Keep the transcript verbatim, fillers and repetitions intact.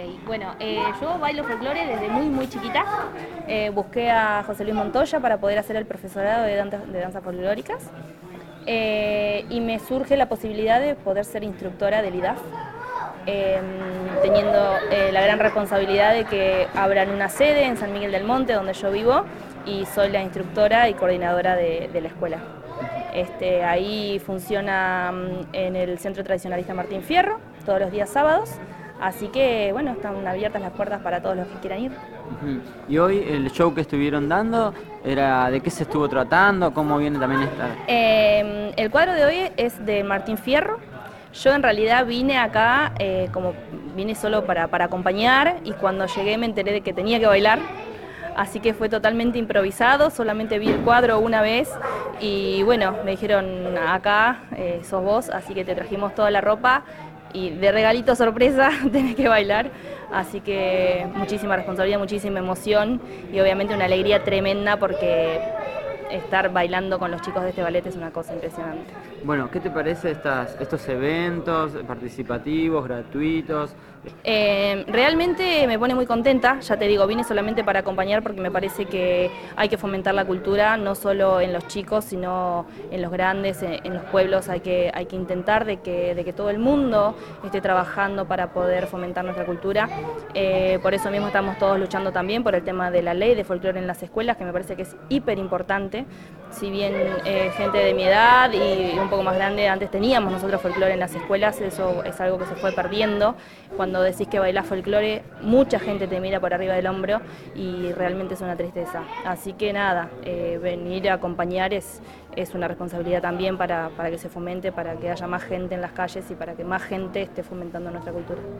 Bueno, eh, yo bailo folclore desde muy muy chiquita. Eh, busqué a José Luis Montoya para poder hacer el profesorado de, danza, de danzas folclóricas eh, y me surge la posibilidad de poder ser instructora del I D A F, eh, teniendo eh, la gran responsabilidad de que abran una sede en San Miguel del Monte, donde yo vivo, y soy la instructora y coordinadora de, de la escuela. Este, ahí funciona en el Centro Tradicionalista Martín Fierro, todos los días sábados. Así que, bueno, están abiertas las puertas para todos los que quieran ir. Uh-huh. Y hoy el show que estuvieron dando, era ¿de qué se estuvo tratando? ¿Cómo viene también esta? Eh, el cuadro de hoy es de Martín Fierro. Yo en realidad vine acá, eh, como vine solo para, para acompañar, y cuando llegué me enteré de que tenía que bailar. Así que fue totalmente improvisado, solamente vi el cuadro una vez y bueno, me dijeron acá eh, sos vos, así que te trajimos toda la ropa y de regalito sorpresa tenés que bailar, así que muchísima responsabilidad, muchísima emoción y obviamente una alegría tremenda porque estar bailando con los chicos de este ballet es una cosa impresionante. Bueno, ¿qué te parece estas, estos eventos participativos, gratuitos? Eh, realmente me pone muy contenta, ya te digo, vine solamente para acompañar porque me parece que hay que fomentar la cultura, no solo en los chicos, sino en los grandes, en, en los pueblos, hay que, hay que intentar de que, de que todo el mundo esté trabajando para poder fomentar nuestra cultura. Eh, por eso mismo estamos todos luchando también por el tema de la ley de folclore en las escuelas, que me parece que es hiper importante. Si bien eh, gente de mi edad y un poco más grande, antes teníamos nosotros folclore en las escuelas, eso es algo que se fue perdiendo. Cuando decís que bailás folclore, mucha gente te mira por arriba del hombro y realmente es una tristeza. Así que nada, eh, venir a acompañar es, es una responsabilidad también para, para que se fomente, para que haya más gente en las calles y para que más gente esté fomentando nuestra cultura.